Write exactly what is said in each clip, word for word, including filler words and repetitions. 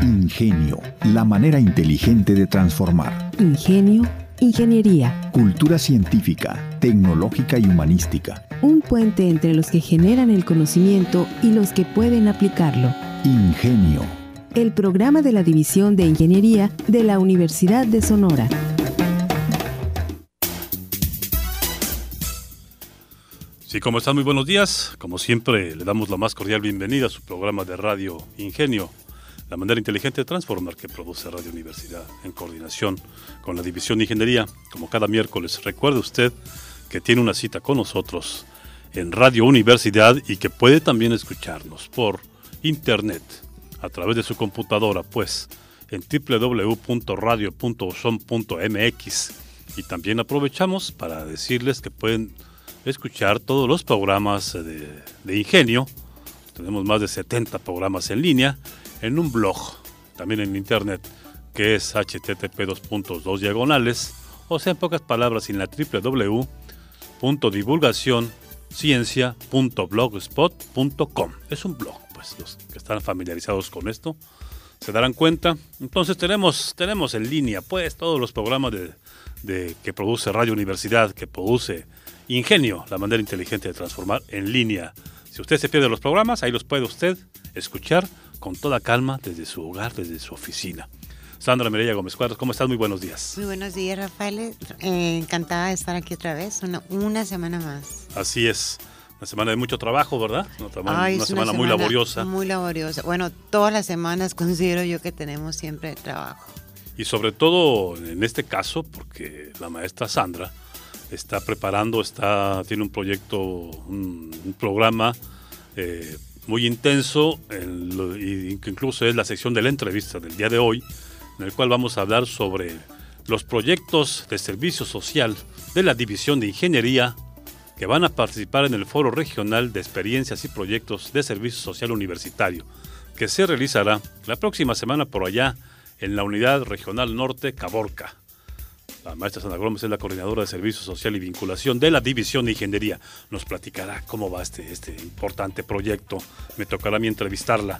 Ingenio, la manera inteligente de transformar. Ingenio, ingeniería. Cultura científica, tecnológica y humanística. Un puente entre los que generan el conocimiento y los que pueden aplicarlo. Ingenio. El programa de la División de Ingeniería de la Universidad de Sonora. Sí, ¿cómo están? Muy buenos días. Como siempre, le damos la más cordial bienvenida a su programa de radio Ingenio, la manera inteligente de transformar que produce Radio Universidad en coordinación con la División de Ingeniería. Como cada miércoles, recuerde usted que tiene una cita con nosotros en Radio Universidad y que puede también escucharnos por internet a través de su computadora, pues en doble u doble u doble u punto radio punto usom punto m x. Y también aprovechamos para decirles que pueden escuchar todos los programas de, de Ingenio. Tenemos más de setenta programas en línea en un blog, también en internet, que es hache te te pe dos punto dos diagonales, o sea, en pocas palabras, en la doble u doble u doble u punto divulgación ciencia punto blogspot punto com. Es un blog, pues los que están familiarizados con esto se darán cuenta. Entonces tenemos, tenemos en línea pues todos los programas de, de que produce Radio Universidad, que produce Ingenio, la manera inteligente de transformar en línea. Si usted se pierde los programas, ahí los puede usted escuchar con toda calma desde su hogar, desde su oficina. Sandra Mireya Gómez Cuadros, ¿cómo estás? Muy buenos días. Muy buenos días, Rafael. Eh, encantada de estar aquí otra vez, una, una semana más. Así es. Una semana de mucho trabajo, ¿verdad? Una, semana, Ay, una, es semana, una muy semana laboriosa. Muy laboriosa. Bueno, todas las semanas considero yo que tenemos siempre trabajo. Y sobre todo en este caso, porque la maestra Sandra está preparando, está tiene un proyecto, un, un programa eh, muy intenso, en lo, y que incluso es la sección de la entrevista del día de hoy, en el cual vamos a hablar sobre los proyectos de servicio social de la División de Ingeniería que van a participar en el Foro Regional de Experiencias y Proyectos de Servicio Social Universitario, que se realizará la próxima semana por allá en la Unidad Regional Norte, Caborca. La maestra Sandra Gómez es la coordinadora de Servicio Social y Vinculación de la División de Ingeniería. Nos platicará cómo va este, este importante proyecto. Me tocará a mí entrevistarla.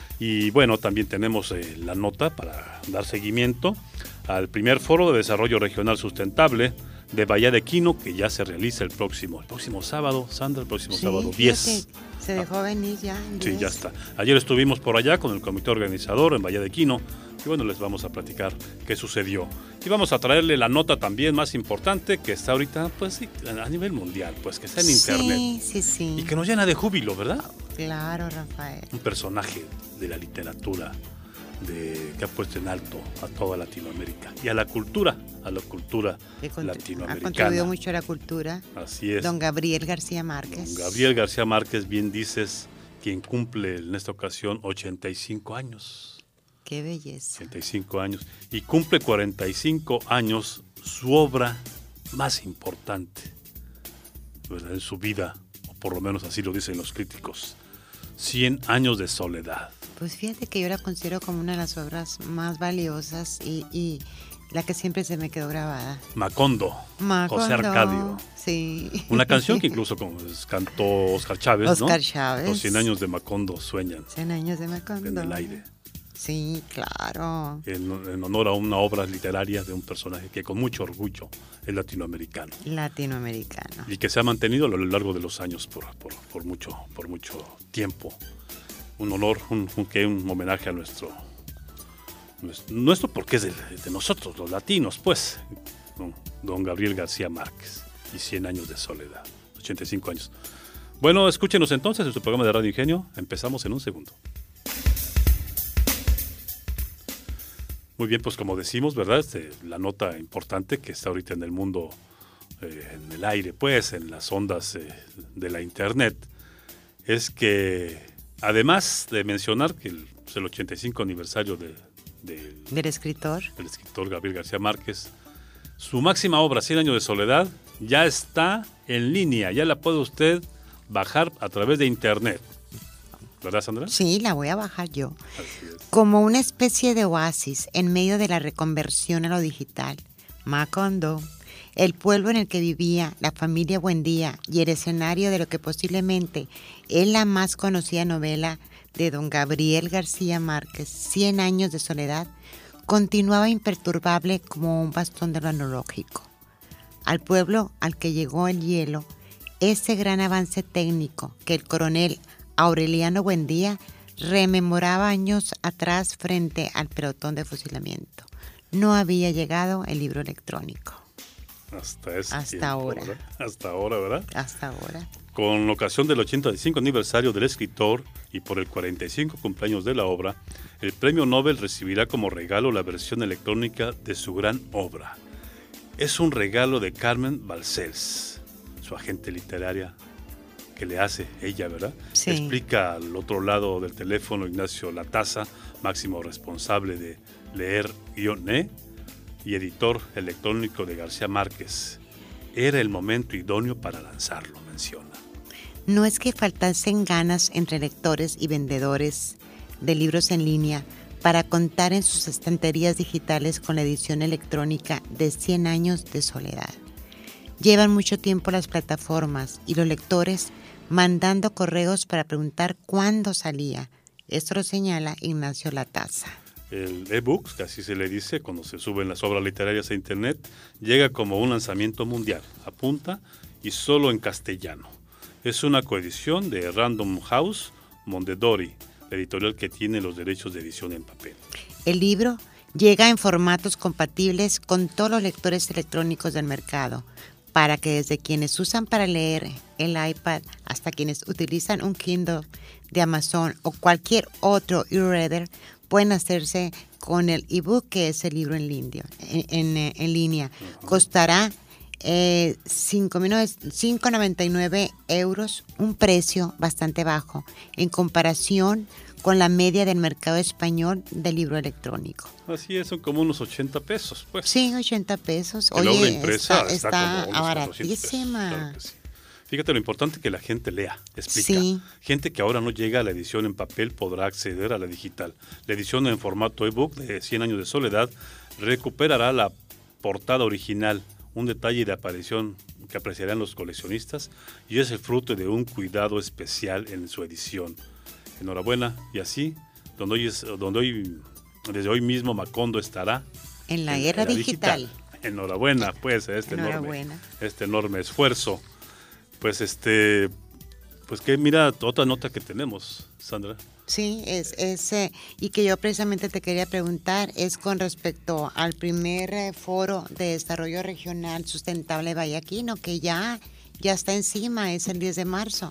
Y bueno, también tenemos eh, la nota para dar seguimiento al primer Foro de Desarrollo Regional Sustentable de Bahía de Quino, que ya se realiza el próximo, el próximo sábado, Sandra, el próximo sí, sábado diez. Se dejó venir ya. Sí, ya está. Ayer estuvimos por allá con el comité organizador en Bahía de Quino. Y bueno, les vamos a platicar qué sucedió. Y vamos a traerle la nota también más importante que está ahorita, pues sí, a nivel mundial, pues que está en internet. Sí, sí, sí. Y que nos llena de júbilo, ¿verdad? Claro, Rafael. Un personaje de la literatura de, que ha puesto en alto a toda Latinoamérica y a la cultura, a la cultura Contri- latinoamericana. Ha contribuido mucho a la cultura. Así es. Don Gabriel García Márquez. Don Gabriel García Márquez, bien dices, quien cumple en esta ocasión ochenta y cinco años. Qué belleza. ochenta y cinco años. Y cumple cuarenta y cinco años su obra más importante, ¿verdad?, en su vida, o por lo menos así lo dicen los críticos. cien años de soledad. Pues fíjate que yo la considero como una de las obras más valiosas y, y la que siempre se me quedó grabada. Macondo, Macondo, José Arcadio. Sí. Una canción que incluso como cantó Oscar Chávez, Oscar ¿no? Chávez. Los cien años de Macondo sueñan. cien años de Macondo. En el aire. Sí, claro. En, en honor a una obra literaria de un personaje que con mucho orgullo es latinoamericano. Latinoamericano. Y que se ha mantenido a lo largo de los años por, por, por, mucho, por mucho tiempo. Un honor, un, un, un homenaje a nuestro, nuestro, nuestro porque es de, de nosotros, los latinos, pues, don, don Gabriel García Márquez y cien años de soledad, ochenta y cinco años. Bueno, escúchenos entonces en su programa de Radio Ingenio. Empezamos en un segundo. Muy bien, pues como decimos, ¿verdad? Este, la nota importante que está ahorita en el mundo, eh, en el aire, pues, en las ondas eh, de la internet, es que además de mencionar que el, pues, el ochenta y cinco aniversario de, de, del escritor, del escritor Gabriel García Márquez, su máxima obra, cien años de soledad, ya está en línea, ya la puede usted bajar a través de internet. ¿Verdad, Sandra? Sí, la voy a bajar yo. Así es. Como una especie de oasis en medio de la reconversión a lo digital, Macondo, el pueblo en el que vivía la familia Buendía y el escenario de lo que posiblemente es la más conocida novela de don Gabriel García Márquez, Cien años de soledad, continuaba imperturbable como un bastón de lo analógico. Al pueblo al que llegó el hielo, ese gran avance técnico que el coronel Aureliano Buendía rememoraba años atrás frente al pelotón de fusilamiento. No había llegado el libro electrónico. Hasta, ese Hasta tiempo, ahora. ¿verdad? Hasta ahora, ¿verdad? Hasta ahora. Con ocasión del ochenta y cinco aniversario del escritor y por el cuarenta y cinco cumpleaños de la obra, el Premio Nobel recibirá como regalo la versión electrónica de su gran obra. Es un regalo de Carmen Balcells, su agente literaria, que le hace ella, ¿verdad? Sí. Explica al otro lado del teléfono Ignacio Latasa, máximo responsable de Leer-E y editor electrónico de García Márquez. Era el momento idóneo para lanzarlo, menciona. No es que faltasen ganas entre lectores y vendedores de libros en línea para contar en sus estanterías digitales con la edición electrónica de Cien años de soledad. Llevan mucho tiempo las plataformas y los lectores mandando correos para preguntar cuándo salía. Esto lo señala Ignacio Latasa. El ebook, que así se le dice cuando se suben las obras literarias a internet, llega como un lanzamiento mundial, apunta, y solo en castellano. Es una coedición de Random House Mondadori, la editorial que tiene los derechos de edición en papel. El libro llega en formatos compatibles con todos los lectores electrónicos del mercado, para que desde quienes usan para leer el iPad hasta quienes utilizan un Kindle de Amazon o cualquier otro e-reader pueden hacerse con el ebook, que es el libro en línea. En, en, en línea. Uh-huh. Costará eh, cinco noventa y nueve euros, un precio bastante bajo en comparación con la media del mercado español del libro electrónico. Así es, son como unos ochenta pesos, pues. Sí, ochenta pesos. Oye, la obra impresa está, está, está como unos baratísima. Claro que sí. Fíjate lo importante que la gente lea, explica. Sí. Gente que ahora no llega a la edición en papel podrá acceder a la digital. La edición en formato ebook de Cien años de soledad recuperará la portada original, un detalle de aparición que apreciarán los coleccionistas, y es el fruto de un cuidado especial en su edición. Enhorabuena, y así, donde hoy, es, donde hoy desde hoy mismo Macondo estará en la era digital. digital. Enhorabuena, pues, a este enorme, este enorme esfuerzo. Pues este, pues que mira otra nota que tenemos, Sandra. Sí, es, es eh, y que yo precisamente te quería preguntar es con respecto al primer eh, foro de desarrollo regional sustentable Vallaquino, que ya, ya está encima, es el diez de marzo.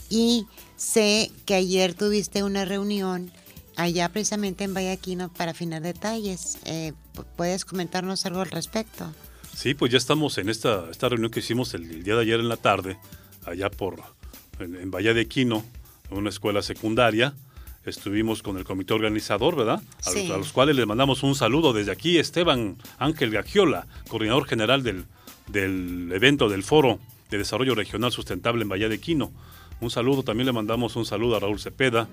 Y sé que ayer tuviste una reunión allá precisamente en Vallaquino para afinar detalles. Eh, ¿Puedes comentarnos algo al respecto? Sí, pues ya estamos en esta, esta reunión que hicimos el, el día de ayer en la tarde, allá por en, en Vallaquino, en una escuela secundaria. Estuvimos con el comité organizador, ¿verdad? A, sí. los, a los cuales les mandamos un saludo desde aquí, Esteban Ángel Gagiola, coordinador general del, del evento del Foro de Desarrollo Regional Sustentable en Vallaquino. Un saludo, también le mandamos un saludo a Raúl Cepeda,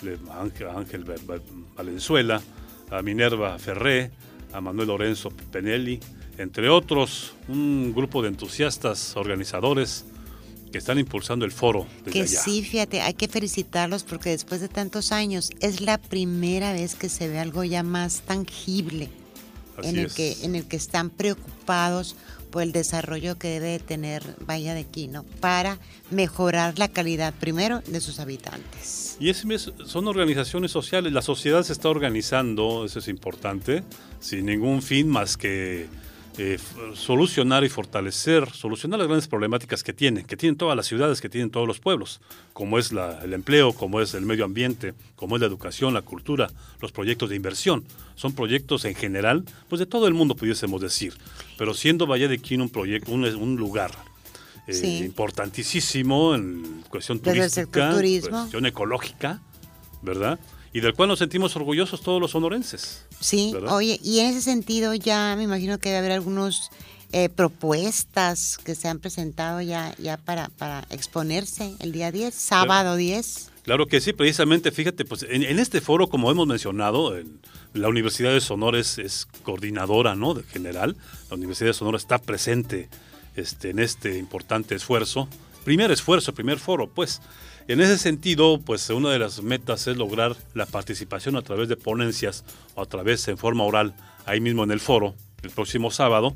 a Ángel, a Ángel Valenzuela, a Minerva Ferré, a Manuel Lorenzo Penelli, entre otros, un grupo de entusiastas, organizadores, que están impulsando el foro desde que allá. Sí, fíjate, hay que felicitarlos porque después de tantos años es la primera vez que se ve algo ya más tangible en el, que, en el que están preocupados por el desarrollo que debe tener Vallaquino para mejorar la calidad, primero, de sus habitantes. Y es, son organizaciones sociales, la sociedad se está organizando, eso es importante, sin ningún fin más que Eh, solucionar y fortalecer, solucionar las grandes problemáticas que tienen, que tienen todas las ciudades, que tienen todos los pueblos, como es la, el empleo, como es el medio ambiente, como es la educación, la cultura, los proyectos de inversión. Son proyectos en general, pues de todo el mundo pudiésemos decir, pero siendo Vallaquino un proyecto, un, un lugar eh, sí. importantísimo en cuestión turística, cuestión ecológica, ¿verdad? Y del cual nos sentimos orgullosos todos los sonorenses. Sí, ¿verdad? Oye, y en ese sentido ya me imagino que debe haber algunas eh, propuestas que se han presentado ya, ya para, para exponerse el día diez, sábado diez. Claro que sí, precisamente, fíjate, pues en, en este foro, como hemos mencionado, en, la Universidad de Sonora es, es coordinadora, ¿no?, de general. La Universidad de Sonora está presente este, en este importante esfuerzo, primer esfuerzo, primer foro, pues. En ese sentido, pues una de las metas es lograr la participación a través de ponencias o a través en forma oral, ahí mismo en el foro, el próximo sábado,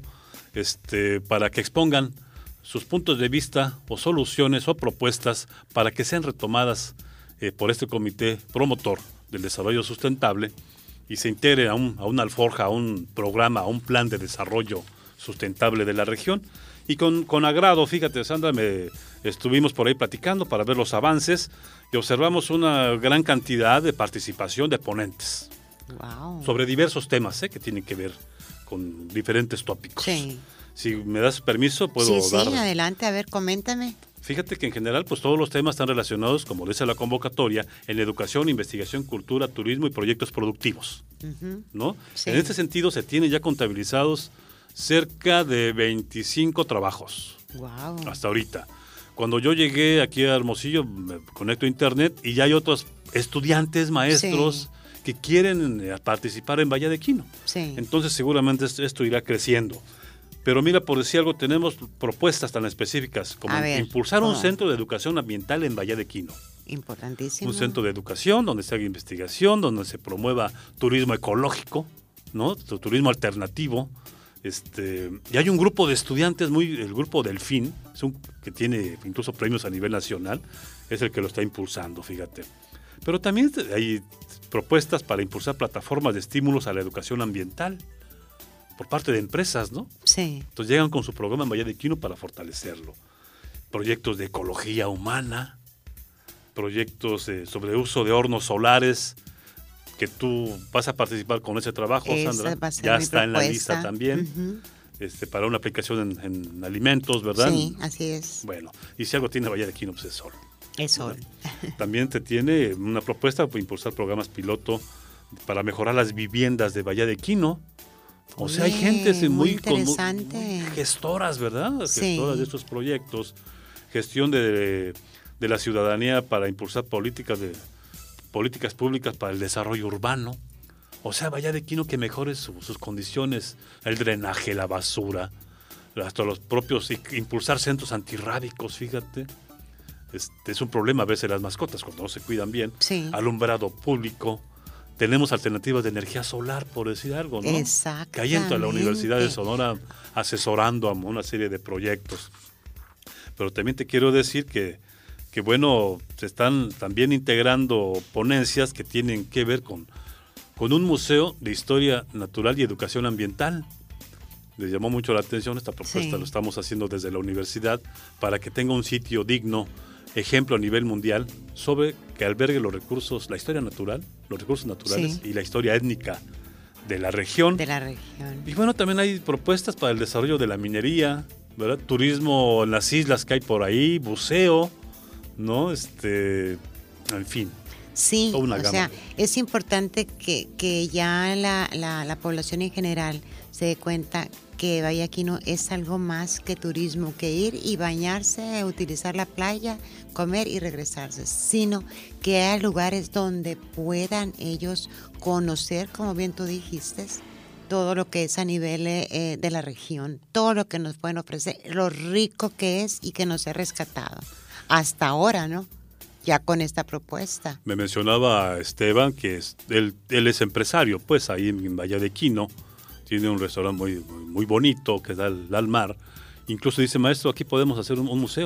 este, para que expongan sus puntos de vista o soluciones o propuestas para que sean retomadas eh, por este comité promotor del desarrollo sustentable y se integre a, un, a una alforja, a un programa, a un plan de desarrollo sustentable de la región. Y con, con agrado, fíjate, Sandra, me estuvimos por ahí platicando para ver los avances y observamos una gran cantidad de participación de ponentes. Wow. Sobre diversos temas ¿eh? que tienen que ver con diferentes tópicos. Sí. Si me das permiso, puedo sí, dar... Sí, adelante, a ver, coméntame. Fíjate que en general, pues todos los temas están relacionados, como dice la convocatoria, en educación, investigación, cultura, turismo y proyectos productivos, uh-huh. ¿no? Sí. En este sentido, se tienen ya contabilizados cerca de veinticinco trabajos. Wow. Hasta ahorita. Cuando yo llegué aquí a Hermosillo, me conecto a internet y ya hay otros estudiantes, maestros, sí. que quieren participar en Valle de Quino. Sí. Entonces, seguramente esto irá creciendo. Pero mira, por decir algo, tenemos propuestas tan específicas como ver, impulsar un oh. centro de educación ambiental en Valle de Quino. Importantísimo. Un centro de educación donde se haga investigación, donde se promueva turismo ecológico, ¿no? Turismo alternativo. Este, y hay un grupo de estudiantes, muy, el grupo Delfín, es un, que tiene incluso premios a nivel nacional, es el que lo está impulsando, fíjate. Pero también hay propuestas para impulsar plataformas de estímulos a la educación ambiental por parte de empresas, ¿no? Sí. Entonces llegan con su programa en Valle de Quino para fortalecerlo. Proyectos de ecología humana, proyectos eh, sobre uso de hornos solares, que tú vas a participar con ese trabajo, Esa Sandra. Va a ser ya mi está propuesta. En la lista también, uh-huh. este, para una aplicación en, en alimentos, ¿verdad? Sí, así es. Bueno, y si algo tiene Valle de Quino, pues es sol. Es sol. También te tiene una propuesta para impulsar programas piloto para mejorar las viviendas de Valle de Quino. O Oye, sea, hay gente muy, muy interesante. Con, muy gestoras, ¿verdad? Sí. Gestoras de estos proyectos. Gestión de, de la ciudadanía para impulsar políticas de políticas públicas para el desarrollo urbano. O sea, Valle de Quino que mejore su, sus condiciones, el drenaje, la basura, hasta los propios, impulsar centros antirrábicos, fíjate. Este, es un problema a veces las mascotas cuando no se cuidan bien. Sí. Alumbrado público. Tenemos alternativas de energía solar, por decir algo, ¿no? Exactamente. Que hay en la Universidad de Sonora asesorando a una serie de proyectos. Pero también te quiero decir que, que bueno, se están también integrando ponencias que tienen que ver con, con un museo de historia natural y educación ambiental. Les llamó mucho la atención esta propuesta, sí. Lo estamos haciendo desde la universidad para que tenga un sitio digno, ejemplo a nivel mundial, sobre que albergue los recursos, la historia natural, los recursos naturales sí. y la historia étnica de la región. De la región. Y bueno, también hay propuestas para el desarrollo de la minería, ¿verdad? Turismo en las islas que hay por ahí, buceo, ¿no? Este, en fin. Sí, o gama. sea, es importante que, que ya la, la, la población en general se dé cuenta que Valle de Quino es algo más que turismo, que ir y bañarse, utilizar la playa, comer y regresarse, sino que hay lugares donde puedan ellos conocer, como bien tú dijiste, todo lo que es a nivel eh, de la región, todo lo que nos pueden ofrecer, lo rico que es y que nos ha rescatado hasta ahora, ¿no? Ya con esta propuesta. Me mencionaba Esteban que es, él, él es empresario, pues ahí en Valle de Quino. Tiene un restaurante muy, muy bonito que da al, da al mar. Incluso dice, maestro, aquí podemos hacer un, un museo.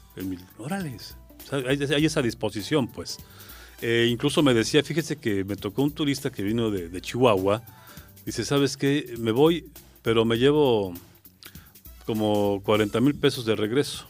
Órales, o sea, hay, hay esa disposición, pues. Eh, incluso me decía, fíjese que me tocó un turista que vino de, de Chihuahua. Dice, ¿sabes qué? Me voy, pero me llevo como cuarenta mil pesos de regreso.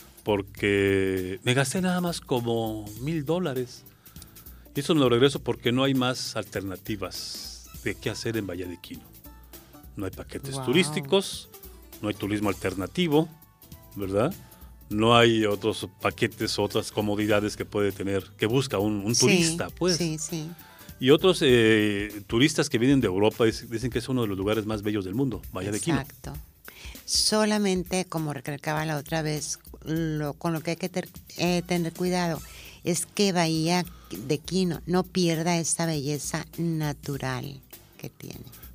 Porque me gasté nada más como mil dólares. Y eso me lo regreso porque no hay más alternativas de qué hacer en Valle de Quino. No hay paquetes wow. turísticos, no hay turismo alternativo, ¿verdad? No hay otros paquetes, otras comodidades que puede tener, que busca un, un sí, turista, pues. Sí, sí. Y otros eh, turistas que vienen de Europa dicen que es uno de los lugares más bellos del mundo, Valle de Quino. Exacto. Solamente, como recalcaba la otra vez, lo, con lo que hay que ter, eh, tener cuidado es que Bahía de Quino no pierda esta belleza natural que tiene.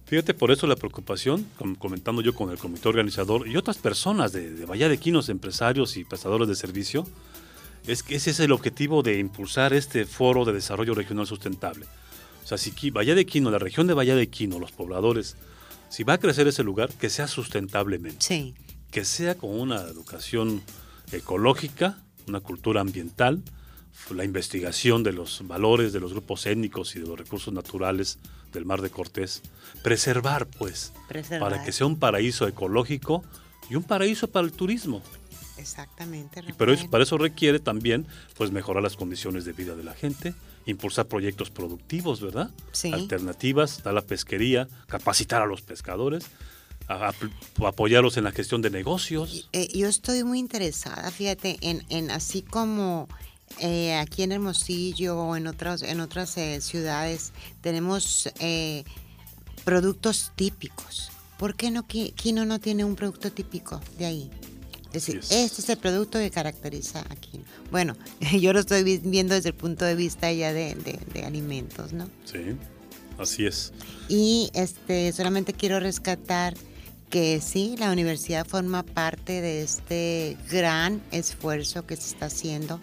Fíjate, por eso la preocupación, comentando yo con el comité organizador y otras personas de, de Bahía de Quinos, empresarios y prestadores de servicio, es que ese es el objetivo de impulsar este foro de desarrollo regional sustentable. O sea, si Bahía de Quino, la región de Bahía de Quino, los pobladores, si va a crecer ese lugar, que sea sustentablemente. Sí. Que sea con una educación ecológica, una cultura ambiental, la investigación de los valores de los grupos étnicos y de los recursos naturales del Mar de Cortés, preservar pues, preservar. Para que sea un paraíso ecológico y un paraíso para el turismo. Exactamente, Rafael. Pero eso, para eso requiere también pues mejorar las condiciones de vida de la gente, impulsar proyectos productivos, ¿verdad? Sí. Alternativas a la pesquería, capacitar a los pescadores, a, a, apoyarlos en la gestión de negocios. Eh, yo estoy muy interesada, fíjate, en, en así como eh, aquí en Hermosillo o en otras, en otras eh, ciudades tenemos eh, productos típicos. ¿Por qué no Quino no tiene un producto típico de ahí? Es decir, yes. Este es el producto que caracteriza a Quino. Bueno, yo lo estoy viendo desde el punto de vista ya de, de, de alimentos, ¿no? Sí, así es. Y este, solamente quiero rescatar que sí, la universidad forma parte de este gran esfuerzo que se está haciendo,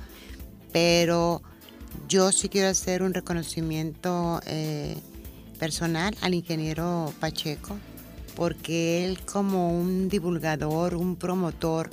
pero yo sí quiero hacer un reconocimiento eh, personal al ingeniero Pacheco, porque él como un divulgador, un promotor,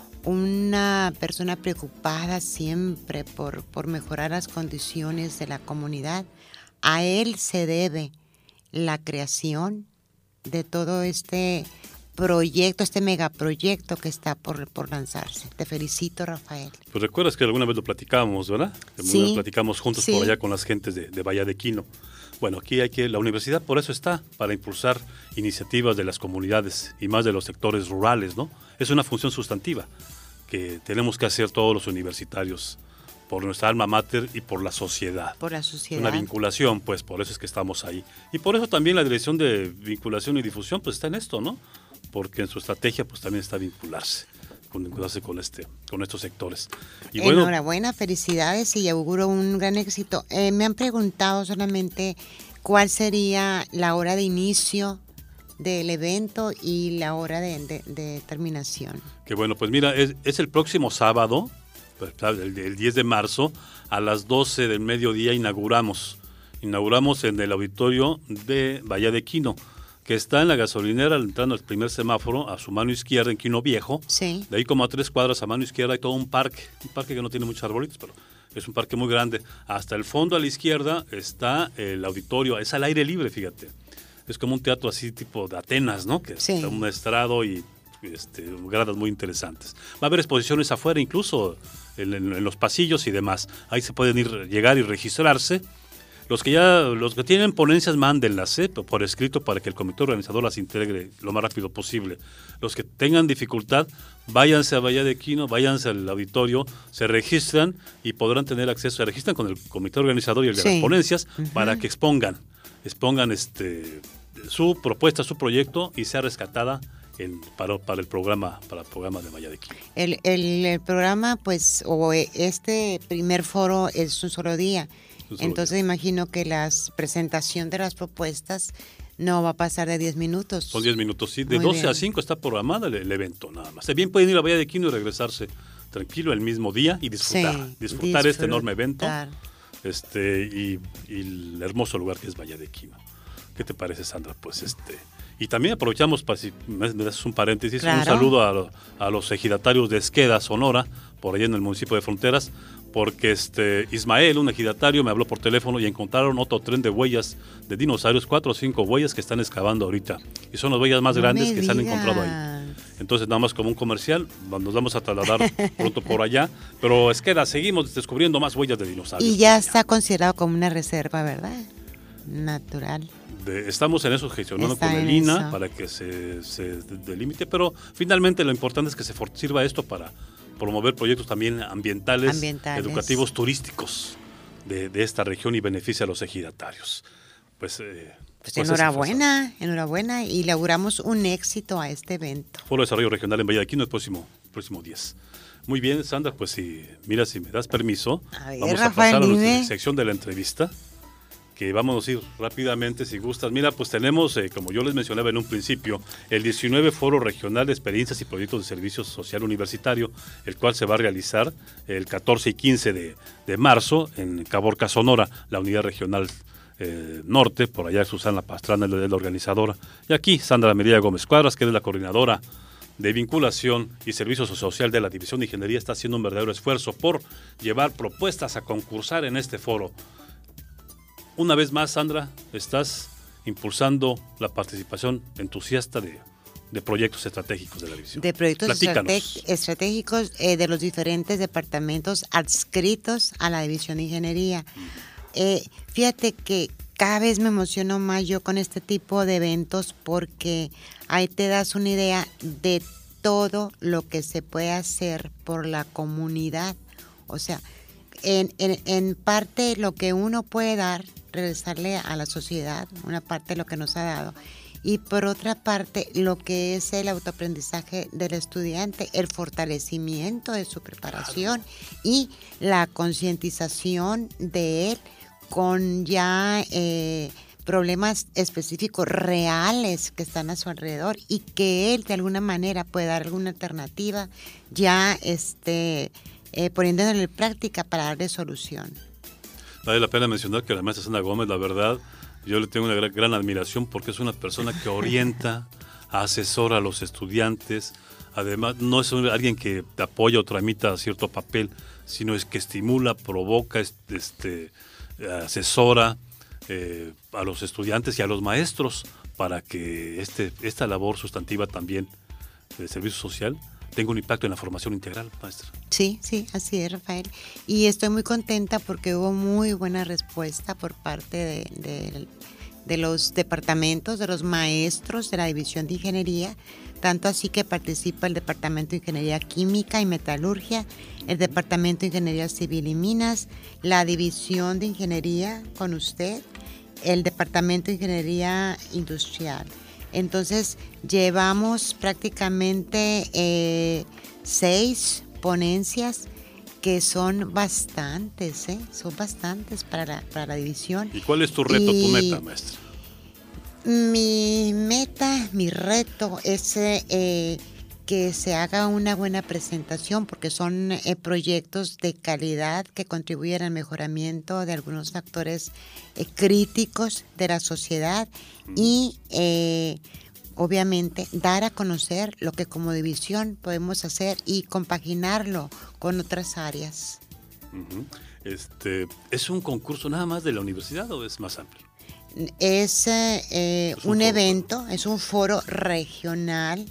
una persona preocupada siempre por, por mejorar las condiciones de la comunidad, a él se debe la creación de todo este proyecto, este megaproyecto que está por, por lanzarse. Te felicito, Rafael. Pues recuerdas que alguna vez lo platicábamos, ¿verdad? Sí. Lo platicamos juntos sí. por allá con las gentes de, de Bahía de Quino. Bueno, aquí hay que, la universidad por eso está, para impulsar iniciativas de las comunidades y más de los sectores rurales, ¿no? Es una función sustantiva que tenemos que hacer todos los universitarios por nuestra alma mater y por la sociedad. Por la sociedad. Una vinculación, pues, por eso es que estamos ahí. Y por eso también la Dirección de Vinculación y Difusión, pues, está en esto, ¿no? Porque en su estrategia, pues, también está vincularse, vincularse con, este, con estos sectores. Y bueno, enhorabuena, felicidades y auguro un gran éxito. Eh, me han preguntado solamente cuál sería la hora de inicio del evento y la hora de, de, de terminación. Que bueno, pues mira, es, es el próximo sábado, el, el diez de marzo, a las doce del mediodía inauguramos. Inauguramos en el auditorio de Bahía de Quino, que está en la gasolinera, entrando al primer semáforo, a su mano izquierda, en Quino Viejo. Sí. De ahí como a tres cuadras a mano izquierda hay todo un parque, un parque que no tiene muchos arbolitos, pero es un parque muy grande. Hasta el fondo a la izquierda está el auditorio, es al aire libre, fíjate. Es como un teatro así tipo de Atenas, ¿no? Que sí. está un estrado y este, gradas muy interesantes. Va a haber exposiciones afuera, incluso en, en, en los pasillos y demás. Ahí se pueden ir, llegar y registrarse. Los que ya, los que tienen ponencias, mándenlas ¿eh? por escrito para que el comité organizador las integre lo más rápido posible. Los que tengan dificultad, váyanse a Bahía de Quino, váyanse al auditorio, se registran y podrán tener acceso, se registran con el comité organizador y el de sí. las ponencias uh-huh. para que expongan, expongan este su propuesta, su proyecto y sea rescatada en, para, para el programa, para el programa de Bahía de Quino. El, el, el programa, pues, o este primer foro es un solo día. Entonces imagino que la presentación de las propuestas no va a pasar de diez minutos. Son diez minutos, sí. De Muy doce bien. a cinco está programada el, el evento, nada más. Bien pueden ir a Bahía de Quino y regresarse tranquilo el mismo día y disfrutar. Sí, disfrutar, disfrutar este enorme evento este y, y el hermoso lugar que es Bahía de Quino. ¿Qué te parece, Sandra? Pues este... Y también aprovechamos, para si me das un paréntesis, claro. un saludo a, a los ejidatarios de Esqueda, Sonora, por allá en el municipio de Fronteras, porque este Ismael, un ejidatario, me habló por teléfono y encontraron otro tren de huellas de dinosaurios, cuatro o cinco huellas que están excavando ahorita. Y son las huellas más no grandes que digas. se han encontrado ahí. Entonces, nada más como un comercial, nos vamos a trasladar pronto por allá. Pero Esqueda, seguimos descubriendo más huellas de dinosaurios. Y ya está considerado como una reserva, ¿verdad? Natural. De, estamos en eso gestionando Está con el I N A eso. para que se, se delimite, pero finalmente lo importante es que se sirva esto para promover proyectos también ambientales, ambientales. educativos, turísticos de, de esta región y beneficia a los ejidatarios. Pues, eh, pues, pues enhorabuena, enhorabuena y logramos un éxito a este evento. Foro de Desarrollo Regional en Bahía de Quino el próximo, próximo diez. Muy bien, Sandra, pues si, mira, si me das permiso, a ver, vamos Rafael, a pasar dime. a la sección de la entrevista. que vamos a ir rápidamente si gustas. Mira, pues tenemos, eh, como yo les mencionaba en un principio, el diecinueve Foro Regional de Experiencias y Proyectos de Servicio Social Universitario, el cual se va a realizar el catorce y quince de, de marzo en Caborca, Sonora, la unidad regional eh, norte. Por allá Susana Pastrana es la organizadora. Y aquí Sandra Medina Gómez Cuadras, que es la coordinadora de vinculación y servicio social de la División de Ingeniería, está haciendo un verdadero esfuerzo por llevar propuestas a concursar en este foro. Una vez más, Sandra, estás impulsando la participación entusiasta de, de proyectos estratégicos de la división. De proyectos Platícanos. estratég- estratégicos eh, de los diferentes departamentos adscritos a la División de Ingeniería. Eh, fíjate que cada vez me emociono más yo con este tipo de eventos porque ahí te das una idea de todo lo que se puede hacer por la comunidad. O sea, en, en, en parte lo que uno puede dar, regresarle a la sociedad, una parte de lo que nos ha dado, y por otra parte lo que es el autoaprendizaje del estudiante, el fortalecimiento de su preparación y la concientización de él con ya eh, problemas específicos reales que están a su alrededor y que él de alguna manera puede dar alguna alternativa ya este, eh, poniéndolo en práctica para darle solución. Vale la pena mencionar que la maestra Sandra Gómez, la verdad, yo le tengo una gran, gran admiración porque es una persona que orienta, asesora a los estudiantes. Además, no es alguien que apoya o tramita cierto papel, sino es que estimula, provoca, este, asesora eh, a los estudiantes y a los maestros para que este, esta labor sustantiva también de servicio social tenga un impacto en la formación integral, maestra. Sí, sí, así es, Rafael. Y estoy muy contenta porque hubo muy buena respuesta por parte de, de, de los departamentos, de los maestros de la División de Ingeniería, tanto así que participa el Departamento de Ingeniería Química y Metalurgia, el Departamento de Ingeniería Civil y Minas, la División de Ingeniería con usted, el Departamento de Ingeniería Industrial. Entonces, llevamos prácticamente eh, seis ponencias que son bastantes, ¿eh? Son bastantes para la, para la división. ¿Y cuál es tu reto, y tu meta, maestra? Mi meta, mi reto es eh, que se haga una buena presentación porque son eh, proyectos de calidad que contribuyen al mejoramiento de algunos factores eh, críticos de la sociedad y eh, obviamente dar a conocer lo que como división podemos hacer y compaginarlo con otras áreas. Uh-huh. Este, ¿es un concurso nada más de la universidad o es más amplio? Es, eh, es un, un evento, es un foro regional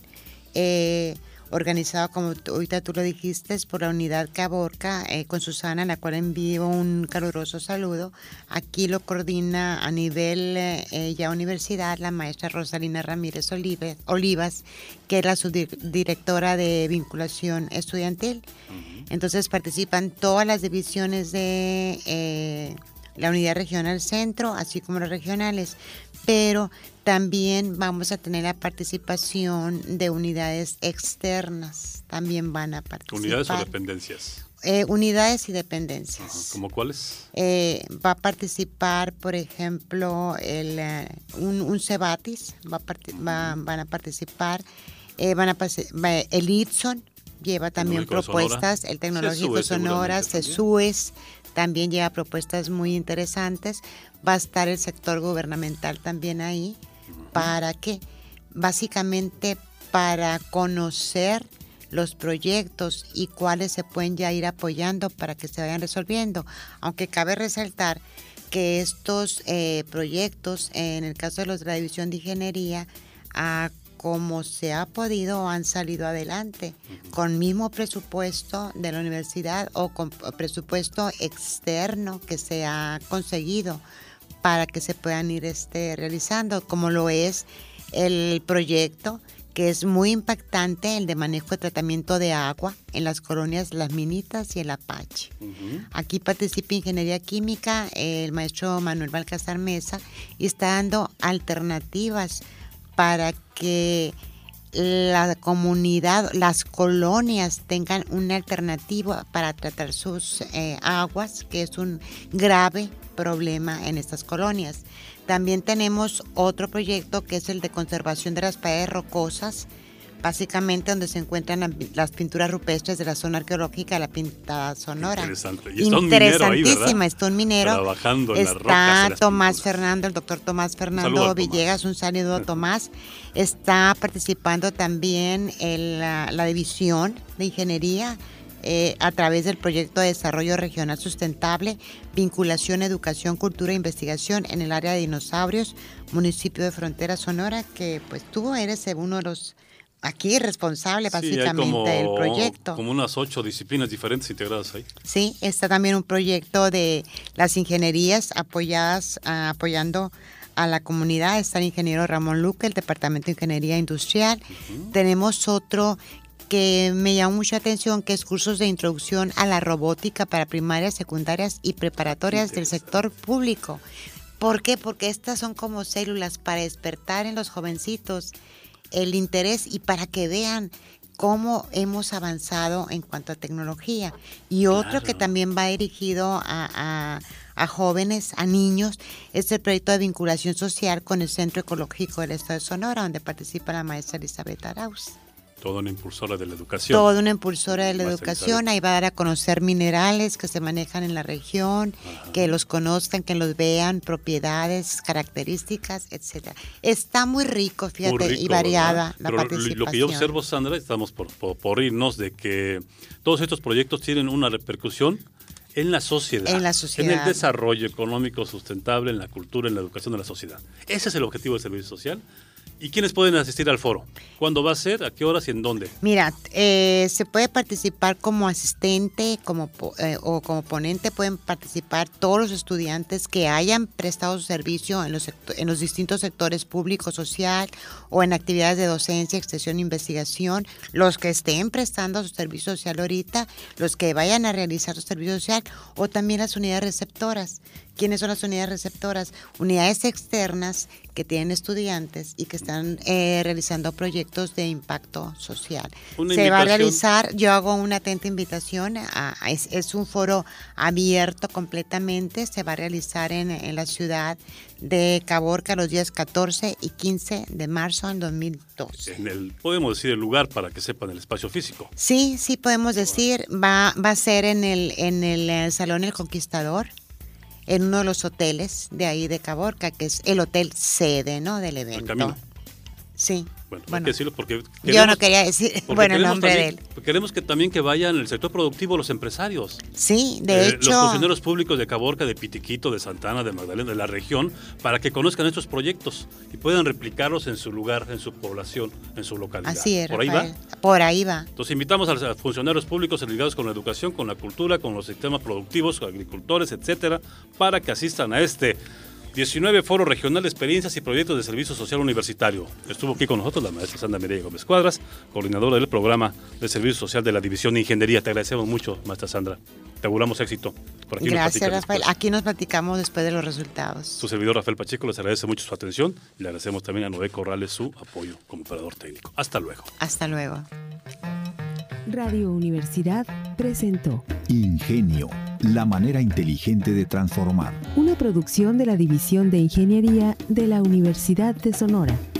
eh, organizado, como tú, ahorita tú lo dijiste, por la unidad Caborca, eh, con Susana, a la cual envío un caluroso saludo. Aquí lo coordina a nivel eh, ya universidad la maestra Rosalina Ramírez Olive, Olivas, que es la subdirectora de vinculación estudiantil. Uh-huh. Entonces participan todas las divisiones de eh, la unidad regional centro, así como las regionales, pero también vamos a tener la participación de unidades externas, también van a participar. ¿Unidades o dependencias? Eh, unidades y dependencias. Ajá, ¿cómo cuáles? Eh, va a participar, por ejemplo, el, uh, un, un Cebatis, va a part- uh-huh. va, van a participar, eh, van a va, el Ipson lleva también propuestas, Sonora. El Tecnológico Cesue, Sonora, Cesues, también lleva propuestas muy interesantes. Va a estar el sector gubernamental también ahí. Uh-huh. ¿Para qué? Básicamente para conocer los proyectos y cuáles se pueden ya ir apoyando para que se vayan resolviendo. Aunque cabe resaltar que estos eh, proyectos, en el caso de los de la División de Ingeniería, a como se ha podido, han salido adelante, uh-huh. con mismo presupuesto de la universidad o con presupuesto externo que se ha conseguido para que se puedan ir este, realizando, como lo es el proyecto que es muy impactante, el de manejo de tratamiento de agua en las colonias Las Minitas y el Apache. Uh-huh. Aquí participa Ingeniería Química, el maestro Manuel Balcázar Mesa, y está dando alternativas para que la comunidad, las colonias tengan una alternativa para tratar sus eh, aguas, que es un grave problema en estas colonias. También tenemos otro proyecto que es el de conservación de las paredes rocosas, básicamente donde se encuentran las pinturas rupestres de la zona arqueológica de la Pintada Sonora. Interesante. Y está un minero ahí, ¿verdad? Está un minero. Trabajando en está las rocas. Está Tomás Fernando, el doctor Tomás Fernando un Villegas, Tomás. Un saludo a Tomás. Está participando también en la, la división de ingeniería eh, a través del proyecto de desarrollo regional sustentable, vinculación, educación, cultura e investigación en el área de dinosaurios, municipio de Frontera Sonora, que pues tú eres uno de los aquí responsable básicamente sí, del proyecto. Como unas ocho disciplinas diferentes integradas ahí. Sí, está también un proyecto de las ingenierías apoyadas, uh, apoyando a la comunidad. Está el ingeniero Ramón Luque, el Departamento de Ingeniería Industrial. Uh-huh. Tenemos otro que me llamó mucha atención, que es cursos de introducción a la robótica para primarias, secundarias y preparatorias del sector público. ¿Por qué? Porque estas son como células para despertar en los jovencitos el interés y para que vean cómo hemos avanzado en cuanto a tecnología. Y otro claro. que también va dirigido a, a, a jóvenes, a niños, es el proyecto de vinculación social con el Centro Ecológico del Estado de Sonora, donde participa la maestra Elizabeth Arauz. Toda una impulsora de la educación. Toda una impulsora de la educación. Ahí va a dar a conocer minerales que se manejan en la región, ajá. que los conozcan, que los vean, propiedades, características, etcétera. Está muy rico, fíjate, muy rico, y variada ¿verdad? La Pero participación. Lo que yo observo, Sandra, estamos por, por, por irnos de que todos estos proyectos tienen una repercusión en la sociedad. En la sociedad. En el desarrollo económico sustentable, en la cultura, en la educación de la sociedad. Ese es el objetivo del servicio social. ¿Y quiénes pueden asistir al foro? ¿Cuándo va a ser? ¿A qué horas y en dónde? Mira, eh, se puede participar como asistente como eh, o como ponente. Pueden participar todos los estudiantes que hayan prestado su servicio en los, en los distintos sectores público, social o en actividades de docencia, extensión e investigación. Los que estén prestando su servicio social ahorita, los que vayan a realizar su servicio social o también las unidades receptoras. ¿Quiénes son las unidades receptoras? Unidades externas que tienen estudiantes y que están eh, realizando proyectos de impacto social. Una Se va a realizar, yo hago una atenta invitación, a, a, es, es un foro abierto completamente, se va a realizar en, en la ciudad de Caborca los días catorce y quince de marzo del dos mil doce. En el, podemos decir el lugar para que sepan el espacio físico. Sí, sí podemos decir, va, va a ser en el, en el, el Salón El Conquistador, en uno de los hoteles de ahí de Caborca, que es el hotel sede, ¿no? Del evento. El Camino. Sí. Bueno, bueno, hay que decirlo porque queremos, yo no quería decir, bueno, el nombre también, de él. Queremos que también que vayan el sector productivo los empresarios. Sí, de eh, hecho. Los funcionarios públicos de Caborca, de Pitiquito, de Santana, de Magdalena, de la región, para que conozcan estos proyectos y puedan replicarlos en su lugar, en su población, en su localidad. Así es, ¿Por ahí Rafael. va? Por ahí va. Entonces invitamos a los funcionarios públicos ligados con la educación, con la cultura, con los sistemas productivos, agricultores, etcétera, para que asistan a este diecinueve Foro Regional de Experiencias y Proyectos de Servicio Social Universitario. Estuvo aquí con nosotros la maestra Sandra Mireya Gómez Cuadras, coordinadora del programa de Servicio Social de la División de Ingeniería. Te agradecemos mucho, maestra Sandra. Te auguramos éxito. Por aquí Gracias, Rafael. Después. Aquí nos platicamos después de los resultados. Su servidor Rafael Pacheco les agradece mucho su atención y le agradecemos también a Noé Corrales su apoyo como operador técnico. Hasta luego. Hasta luego. Radio Universidad presentó Ingenio, la manera inteligente de transformar. Una producción de la División de Ingeniería de la Universidad de Sonora.